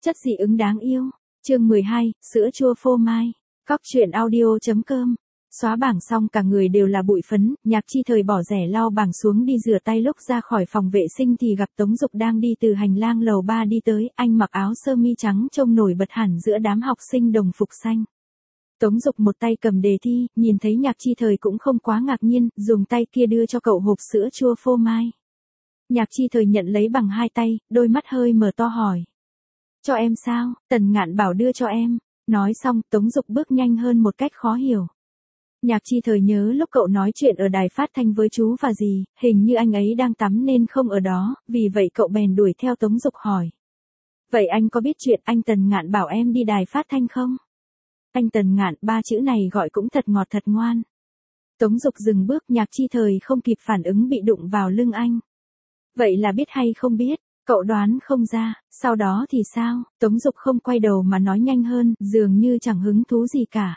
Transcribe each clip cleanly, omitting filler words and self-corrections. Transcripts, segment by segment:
Chất dị ứng đáng yêu. Chương 12, sữa chua phô mai. Cóc truyện audio.com. Xóa bảng xong cả người đều là bụi phấn, Nhạc Chi Thời bỏ rẻ lau bảng xuống đi rửa tay, lúc ra khỏi phòng vệ sinh thì gặp Tống Dục đang đi từ hành lang lầu 3 đi tới, anh mặc áo sơ mi trắng trông nổi bật hẳn giữa đám học sinh đồng phục xanh. Tống Dục một tay cầm đề thi, nhìn thấy Nhạc Chi Thời cũng không quá ngạc nhiên, dùng tay kia đưa cho cậu hộp sữa chua phô mai. Nhạc Chi Thời nhận lấy bằng hai tay, đôi mắt hơi mở to hỏi. Cho em sao? Tần Ngạn bảo đưa cho em. Nói xong, Tống Dục bước nhanh hơn một cách khó hiểu. Nhạc Chi Thời nhớ lúc cậu nói chuyện ở đài phát thanh với chú và dì, hình như anh ấy đang tắm nên không ở đó, vì vậy cậu bèn đuổi theo Tống Dục hỏi. Vậy anh có biết chuyện anh Tần Ngạn bảo em đi đài phát thanh không? Anh Tần Ngạn, ba chữ này gọi cũng thật ngọt thật ngoan. Tống Dục dừng bước, Nhạc Chi Thời không kịp phản ứng bị đụng vào lưng anh. Vậy là biết hay không biết? Cậu đoán không ra, sau đó thì sao? Tống Dục không quay đầu mà nói nhanh hơn, dường như chẳng hứng thú gì cả.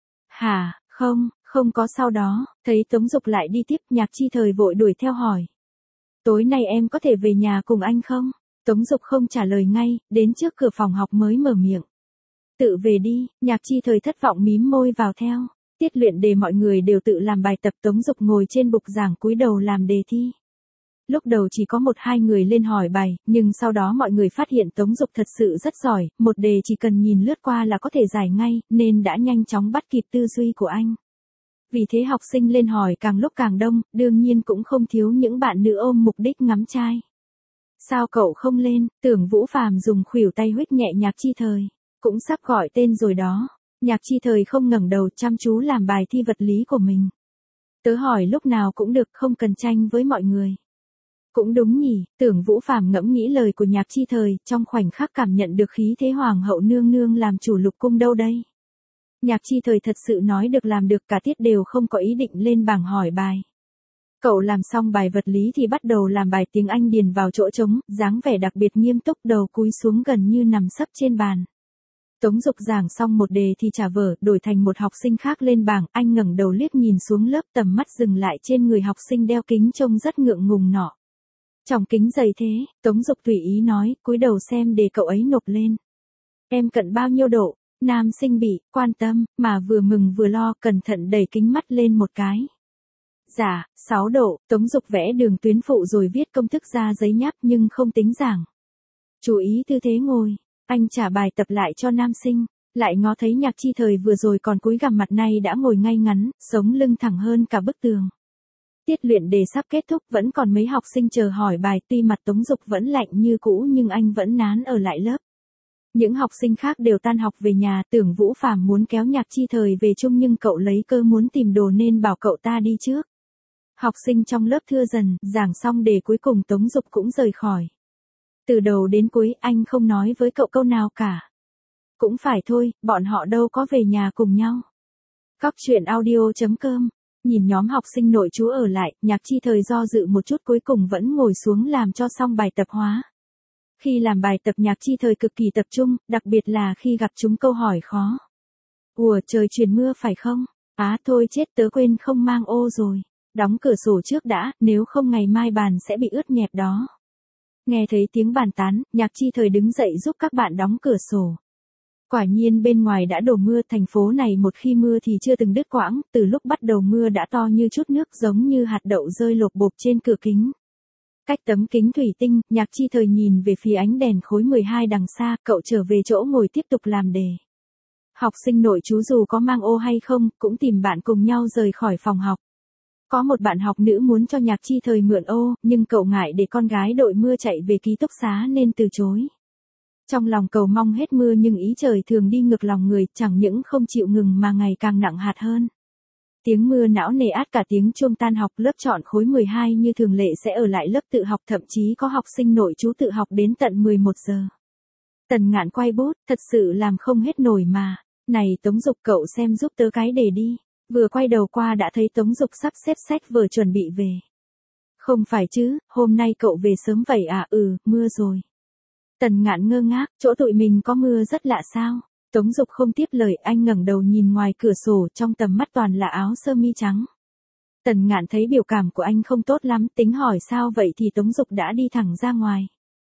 Hả, không có sau đó, thấy Tống Dục lại đi tiếp, Nhạc Chi Thời vội đuổi theo hỏi. Tối nay em có thể về nhà cùng anh không? Tống Dục không trả lời ngay, đến trước cửa phòng học mới mở miệng. Tự về đi, Nhạc Chi Thời thất vọng mím môi vào theo. Tiết luyện đề mọi người đều tự làm bài tập, Tống Dục ngồi trên bục giảng cúi đầu làm đề thi. Lúc đầu chỉ có 1-2 người lên hỏi bài, nhưng sau đó mọi người phát hiện Tống Dục thật sự rất giỏi, một đề chỉ cần nhìn lướt qua là có thể giải ngay, nên đã nhanh chóng bắt kịp tư duy của anh. Vì thế học sinh lên hỏi càng lúc càng đông, đương nhiên cũng không thiếu những bạn nữ ôm mục đích ngắm trai. Sao cậu không lên? Tưởng Vũ Phàm dùng khuỷu tay huých nhẹ Nhạc Chi Thời. Cũng sắp gọi tên rồi đó. Nhạc Chi Thời không ngẩng đầu, chăm chú làm bài thi vật lý của mình. Tớ hỏi lúc nào cũng được, không cần tranh với mọi người. Cũng đúng nhỉ, Tưởng Vũ Phàm ngẫm nghĩ lời của Nhạc Chi Thời, trong khoảnh khắc cảm nhận được khí thế hoàng hậu nương nương làm chủ lục cung đâu đây. Nhạc Chi Thời thật sự nói được làm được, cả tiết đều không có ý định lên bảng hỏi bài. Cậu làm xong bài vật lý thì bắt đầu làm bài tiếng Anh điền vào chỗ trống, dáng vẻ đặc biệt nghiêm túc, đầu cúi xuống gần như nằm sấp trên bàn. Tống Dục giảng xong một đề thì trả vở, đổi thành một học sinh khác lên bảng, anh ngẩng đầu liếc nhìn xuống lớp, tầm mắt dừng lại trên người học sinh đeo kính trông rất ngượng ngùng nọ. Trong kính dày thế, Tống Dục tùy ý nói, cúi đầu xem đề cậu ấy nộp lên. Em cận bao nhiêu độ? Nam sinh bị quan tâm, mà vừa mừng vừa lo, cẩn thận đẩy kính mắt lên một cái. Dạ, 6 độ, Tống Dục vẽ đường tuyến phụ rồi viết công thức ra giấy nháp nhưng không tính giảng. Chú ý tư thế ngồi, anh trả bài tập lại cho nam sinh, lại ngó thấy Nhạc Chi Thời vừa rồi còn cúi gằm mặt nay đã ngồi ngay ngắn, sống lưng thẳng hơn cả bức tường. Tiết luyện đề sắp kết thúc, vẫn còn mấy học sinh chờ hỏi bài, tuy mặt Tống Dục vẫn lạnh như cũ nhưng anh vẫn nán ở lại lớp. Những học sinh khác đều tan học về nhà, Tưởng Vũ Phàm muốn kéo Nhạc Chi Thời về chung nhưng cậu lấy cơ muốn tìm đồ nên bảo cậu ta đi trước. Học sinh trong lớp thưa dần, giảng xong đề cuối cùng Tống Dục cũng rời khỏi. Từ đầu đến cuối anh không nói với cậu câu nào cả. Cũng phải thôi, bọn họ đâu có về nhà cùng nhau. Cóc truyện audio.com. Nhìn nhóm học sinh nội trú ở lại, Nhạc Chi Thời do dự một chút cuối cùng vẫn ngồi xuống làm cho xong bài tập hóa. Khi làm bài tập Nhạc Chi Thời cực kỳ tập trung, đặc biệt là khi gặp chúng câu hỏi khó. Ủa trời chuyển mưa phải không? Á thôi chết, tớ quên không mang ô rồi. Đóng cửa sổ trước đã, nếu không ngày mai bàn sẽ bị ướt nhẹp đó. Nghe thấy tiếng bàn tán, Nhạc Chi Thời đứng dậy giúp các bạn đóng cửa sổ. Quả nhiên bên ngoài đã đổ mưa, thành phố này một khi mưa thì chưa từng đứt quãng, từ lúc bắt đầu mưa đã to như chút nước, giống như hạt đậu rơi lộp bộp trên cửa kính. Cách tấm kính thủy tinh, Nhạc Chi Thời nhìn về phía ánh đèn khối 12 đằng xa, cậu trở về chỗ ngồi tiếp tục làm đề. Học sinh nội trú dù có mang ô hay không, cũng tìm bạn cùng nhau rời khỏi phòng học. Có một bạn học nữ muốn cho Nhạc Chi Thời mượn ô, nhưng cậu ngại để con gái đội mưa chạy về ký túc xá nên từ chối. Trong lòng cầu mong hết mưa nhưng ý trời thường đi ngược lòng người, chẳng những không chịu ngừng mà ngày càng nặng hạt hơn. Tiếng mưa não nề át cả tiếng chuông tan học, lớp chọn khối 12 như thường lệ sẽ ở lại lớp tự học, thậm chí có học sinh nội trú tự học đến tận 11 giờ. Tần Ngạn quay bút, thật sự làm không hết nổi mà. Này Tống Dục, cậu xem giúp tớ cái đề đi. Vừa quay đầu qua đã thấy Tống Dục sắp xếp sách vở chuẩn bị về. Không phải chứ, hôm nay cậu về sớm vậy à? Mưa rồi. Tần Ngạn ngơ ngác, chỗ tụi mình có mưa rất lạ sao? Tống Dục không tiếp lời, anh ngẩng đầu nhìn ngoài cửa sổ, trong tầm mắt toàn là áo sơ mi trắng. Tần Ngạn thấy biểu cảm của anh không tốt lắm, tính hỏi sao vậy thì Tống Dục đã đi thẳng ra ngoài.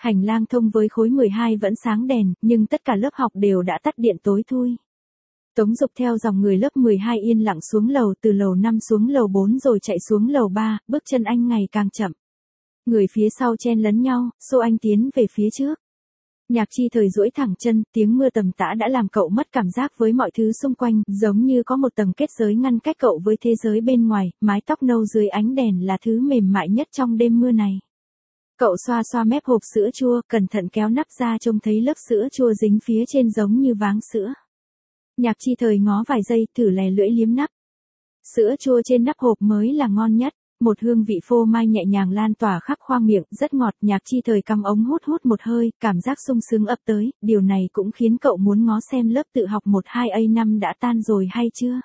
Hành lang thông với khối 12 vẫn sáng đèn, nhưng tất cả lớp học đều đã tắt điện tối thui. Tống Dục theo dòng người lớp 12 yên lặng xuống lầu, từ lầu 5 xuống lầu 4 rồi chạy xuống lầu 3, bước chân anh ngày càng chậm. Người phía sau chen lấn nhau, xô anh tiến về phía trước. Nhạc Chi Thời duỗi thẳng chân, tiếng mưa tầm tã đã làm cậu mất cảm giác với mọi thứ xung quanh, giống như có một tầng kết giới ngăn cách cậu với thế giới bên ngoài, mái tóc nâu dưới ánh đèn là thứ mềm mại nhất trong đêm mưa này. Cậu xoa xoa mép hộp sữa chua, cẩn thận kéo nắp ra, trông thấy lớp sữa chua dính phía trên giống như váng sữa. Nhạc Chi Thời ngó vài giây, thử lè lưỡi liếm nắp. Sữa chua trên nắp hộp mới là ngon nhất. Một hương vị phô mai nhẹ nhàng lan tỏa khắp khoang miệng, rất ngọt. Nhạc Chi Thời cắm ống hút một hơi, cảm giác sung sướng ập tới, điều này cũng khiến cậu muốn ngó xem lớp tự học 12A5 đã tan rồi hay chưa.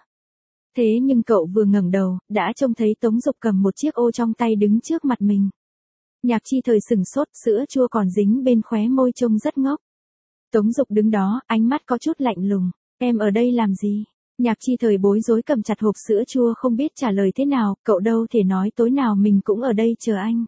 Thế nhưng cậu vừa ngẩng đầu, đã trông thấy Tống Dục cầm một chiếc ô trong tay đứng trước mặt mình. Nhạc Chi Thời sửng sốt, sữa chua còn dính bên khóe môi trông rất ngốc. Tống Dục đứng đó, ánh mắt có chút lạnh lùng. Em ở đây làm gì? Nhạc Chi Thời bối rối cầm chặt hộp sữa chua không biết trả lời thế nào, cậu đâu thể nói tối nào mình cũng ở đây chờ anh.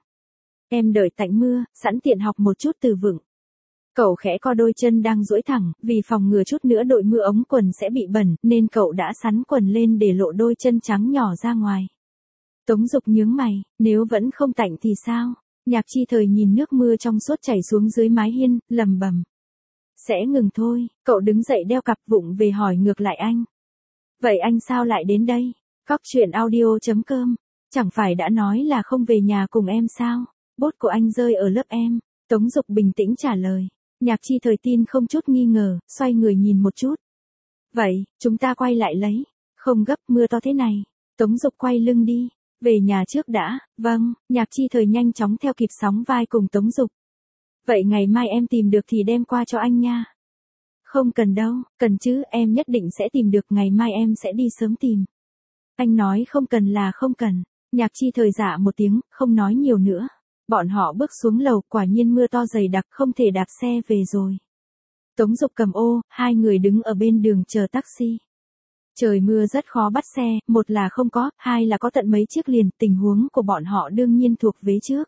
Em đợi tạnh mưa, sẵn tiện học một chút từ vựng. Cậu khẽ co đôi chân đang duỗi thẳng, vì phòng ngừa chút nữa đội mưa ống quần sẽ bị bẩn, nên cậu đã xắn quần lên để lộ đôi chân trắng nhỏ ra ngoài. Tống Dục nhướng mày, nếu vẫn không tạnh thì sao? Nhạc Chi Thời nhìn nước mưa trong suốt chảy xuống dưới mái hiên, lầm bầm. Sẽ ngừng thôi, cậu đứng dậy đeo cặp vụng về hỏi ngược lại anh. Vậy anh sao lại đến đây? Cóc truyện audio.com. Chẳng phải đã nói là không về nhà cùng em sao? Bốt của anh rơi ở lớp em. Tống Dục bình tĩnh trả lời. Nhạc Chi Thời tin không chút nghi ngờ, xoay người nhìn một chút. Vậy, chúng ta quay lại lấy. Không gấp, mưa to thế này. Tống Dục quay lưng đi. Về nhà trước đã. Vâng, Nhạc Chi Thời nhanh chóng theo kịp sóng vai cùng Tống Dục. Vậy ngày mai em tìm được thì đem qua cho anh nha. Không cần đâu, cần chứ, em nhất định sẽ tìm được, ngày mai em sẽ đi sớm tìm. Anh nói không cần là không cần. Nhạc Chi Thời dạ một tiếng, không nói nhiều nữa. Bọn họ bước xuống lầu, quả nhiên mưa to dày đặc, không thể đạp xe về rồi. Tống Dục cầm ô, hai người đứng ở bên đường chờ taxi. Trời mưa rất khó bắt xe, một là không có, hai là có tận mấy chiếc liền, tình huống của bọn họ đương nhiên thuộc vế trước.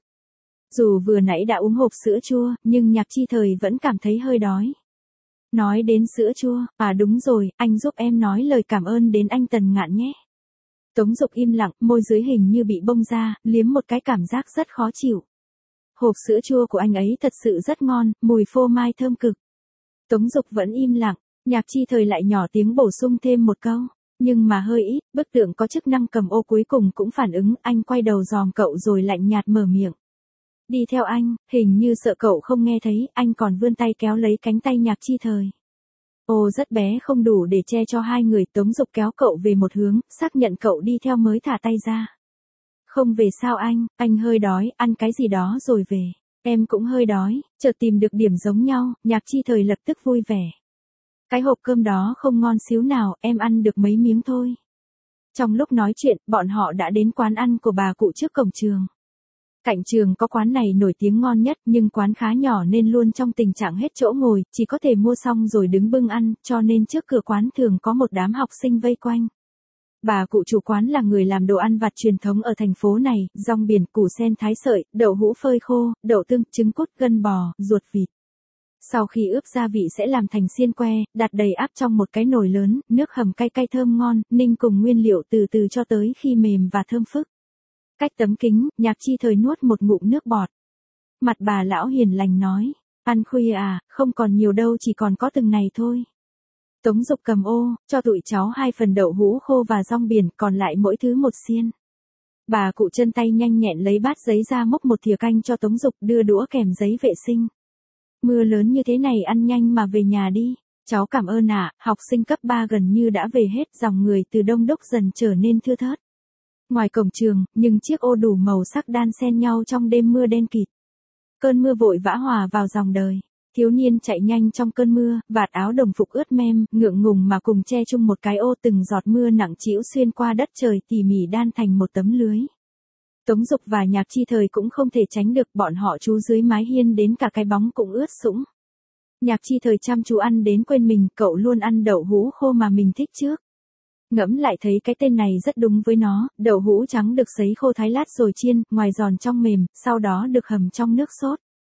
Dù vừa nãy đã uống hộp sữa chua, nhưng Nhạc Chi Thời vẫn cảm thấy hơi đói. Nói đến sữa chua, à đúng rồi, anh giúp em nói lời cảm ơn đến anh Tần Ngạn nhé. Tống Dục im lặng, môi dưới hình như bị bông ra, liếm một cái cảm giác rất khó chịu. Hộp sữa chua của anh ấy thật sự rất ngon, mùi phô mai thơm cực. Tống Dục vẫn im lặng, Nhạc Chi Thời lại nhỏ tiếng bổ sung thêm một câu. Nhưng mà hơi ít, bức tượng có chức năng cầm ô cuối cùng cũng phản ứng, anh quay đầu dòm cậu rồi lạnh nhạt mở miệng. Đi theo anh, hình như sợ cậu không nghe thấy, anh còn vươn tay kéo lấy cánh tay Nhạc Chi Thời. Ô rất bé không đủ để che cho hai người. Tống Dục kéo cậu về một hướng, xác nhận cậu đi theo mới thả tay ra. Không về sao anh hơi đói, ăn cái gì đó rồi về. Em cũng hơi đói, chợt tìm được điểm giống nhau, Nhạc Chi Thời lập tức vui vẻ. Cái hộp cơm đó không ngon xíu nào, em ăn được mấy miếng thôi. Trong lúc nói chuyện, bọn họ đã đến quán ăn của bà cụ trước cổng trường. Cạnh trường có quán này nổi tiếng ngon nhất, nhưng quán khá nhỏ nên luôn trong tình trạng hết chỗ ngồi, chỉ có thể mua xong rồi đứng bưng ăn, cho nên trước cửa quán thường có một đám học sinh vây quanh. Bà cụ chủ quán là người làm đồ ăn vặt truyền thống ở thành phố này, rong biển, củ sen thái sợi, đậu hũ phơi khô, đậu tương, trứng cút, gân bò, ruột vịt. Sau khi ướp gia vị sẽ làm thành xiên que, đặt đầy áp trong một cái nồi lớn, nước hầm cay cay thơm ngon, ninh cùng nguyên liệu từ từ cho tới khi mềm và thơm phức. Cách tấm kính, Nhạc Chi Thời nuốt một ngụm nước bọt. Mặt bà lão hiền lành nói, ăn khuya à, không còn nhiều đâu, chỉ còn có từng này thôi. Tống Dục cầm ô, cho tụi cháu 2 phần đậu hũ khô và rong biển, còn lại mỗi thứ một xiên. Bà cụ chân tay nhanh nhẹn lấy bát giấy ra múc một thìa canh cho Tống Dục, đưa đũa kèm giấy vệ sinh. Mưa lớn như thế này ăn nhanh mà về nhà đi. Cháu cảm ơn ạ. Học sinh cấp 3 gần như đã về hết, dòng người từ đông đúc dần trở nên thưa thớt. Ngoài cổng trường, nhưng chiếc ô đủ màu sắc đan xen nhau trong đêm mưa đen kịt. Cơn mưa vội vã hòa vào dòng đời. Thiếu niên chạy nhanh trong cơn mưa, vạt áo đồng phục ướt mem, ngượng ngùng mà cùng che chung một cái ô, từng giọt mưa nặng trĩu xuyên qua đất trời tỉ mỉ đan thành một tấm lưới. Tống Dục và Nhạc Chi Thời cũng không thể tránh được, bọn họ trú dưới mái hiên đến cả cái bóng cũng ướt sũng. Nhạc Chi Thời chăm chú ăn đến quên mình, cậu luôn ăn đậu hũ khô mà mình thích trước. Ngẫm lại thấy cái tên này rất đúng với nó, đậu hũ trắng được sấy khô thái lát rồi chiên, ngoài giòn trong mềm, sau đó được hầm trong nước sốt.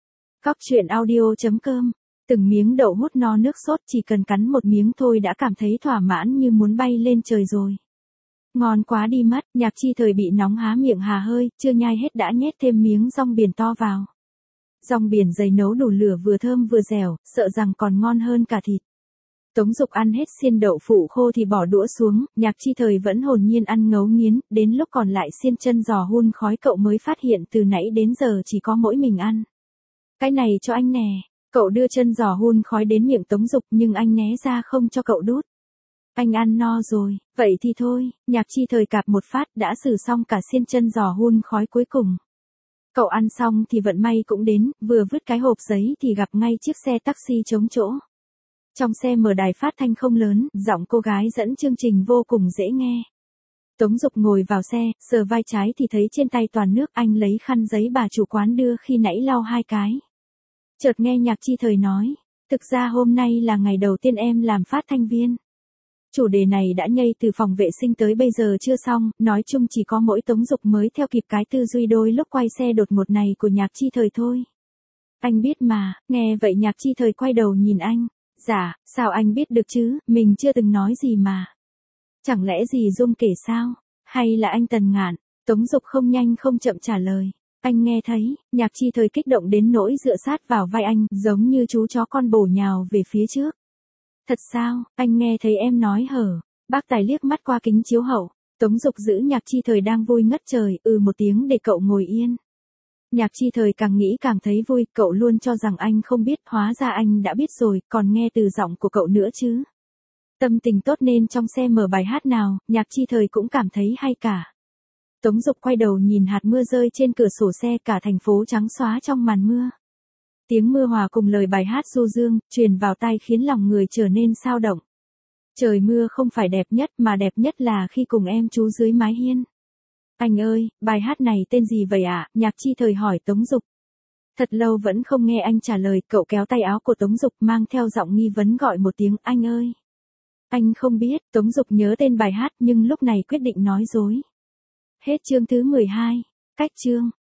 Cóc truyện audio.com. Từng miếng đậu hút no nước sốt chỉ cần cắn một miếng thôi đã cảm thấy thỏa mãn như muốn bay lên trời rồi. Ngon quá đi mất, Nhạc Chi Thời bị nóng há miệng hà hơi, chưa nhai hết đã nhét thêm miếng rong biển to vào. Rong biển dày nấu đủ lửa vừa thơm vừa dẻo, sợ rằng còn ngon hơn cả thịt. Tống Dục ăn hết xiên đậu phụ khô thì bỏ đũa xuống, Nhạc Chi Thời vẫn hồn nhiên ăn ngấu nghiến, đến lúc còn lại xiên chân giò hun khói cậu mới phát hiện từ nãy đến giờ chỉ có mỗi mình ăn. Cái này cho anh nè, cậu đưa chân giò hun khói đến miệng Tống Dục nhưng anh né ra không cho cậu đút. Anh ăn no rồi, vậy thì thôi, Nhạc Chi Thời cạp một phát đã xử xong cả xiên chân giò hun khói cuối cùng. Cậu ăn xong thì vận may cũng đến, vừa vứt cái hộp giấy thì gặp ngay chiếc xe taxi trống chỗ. Trong xe mở đài phát thanh không lớn, giọng cô gái dẫn chương trình vô cùng dễ nghe. Tống Dục ngồi vào xe, sờ vai trái thì thấy trên tay toàn nước, anh lấy khăn giấy bà chủ quán đưa khi nãy lau hai cái. Chợt nghe Nhạc Chi Thời nói, thực ra hôm nay là ngày đầu tiên em làm phát thanh viên. Chủ đề này đã nhây từ phòng vệ sinh tới bây giờ chưa xong, nói chung chỉ có mỗi Tống Dục mới theo kịp cái tư duy đôi lúc quay xe đột ngột này của Nhạc Chi Thời thôi. Anh biết mà, nghe vậy Nhạc Chi Thời quay đầu nhìn anh. Dạ, sao anh biết được chứ, mình chưa từng nói gì mà. Chẳng lẽ gì Dung kể sao? Hay là anh Tần Ngạn? Tống Dục không nhanh không chậm trả lời. Anh nghe thấy, Nhạc Chi Thời kích động đến nỗi dựa sát vào vai anh, giống như chú chó con bổ nhào về phía trước. Thật sao, anh nghe thấy em nói hở? Bác Tài liếc mắt qua kính chiếu hậu. Tống Dục giữ Nhạc Chi Thời đang vui ngất trời, một tiếng để cậu ngồi yên. Nhạc Chi Thời càng nghĩ càng thấy vui, cậu luôn cho rằng anh không biết, hóa ra anh đã biết rồi, còn nghe từ giọng của cậu nữa chứ. Tâm tình tốt nên trong xe mở bài hát nào, Nhạc Chi Thời cũng cảm thấy hay cả. Tống Dục quay đầu nhìn hạt mưa rơi trên cửa sổ xe, cả thành phố trắng xóa trong màn mưa. Tiếng mưa hòa cùng lời bài hát du dương, truyền vào tai khiến lòng người trở nên xao động. Trời mưa không phải đẹp nhất mà đẹp nhất là khi cùng em trú dưới mái hiên. Anh ơi, bài hát này tên gì vậy ạ? Nhạc Chi Thời hỏi Tống Dục. Thật lâu vẫn không nghe anh trả lời, cậu kéo tay áo của Tống Dục mang theo giọng nghi vấn gọi một tiếng anh ơi. Anh không biết, Tống Dục nhớ tên bài hát nhưng lúc này quyết định nói dối. Hết chương thứ 12. Cách chương.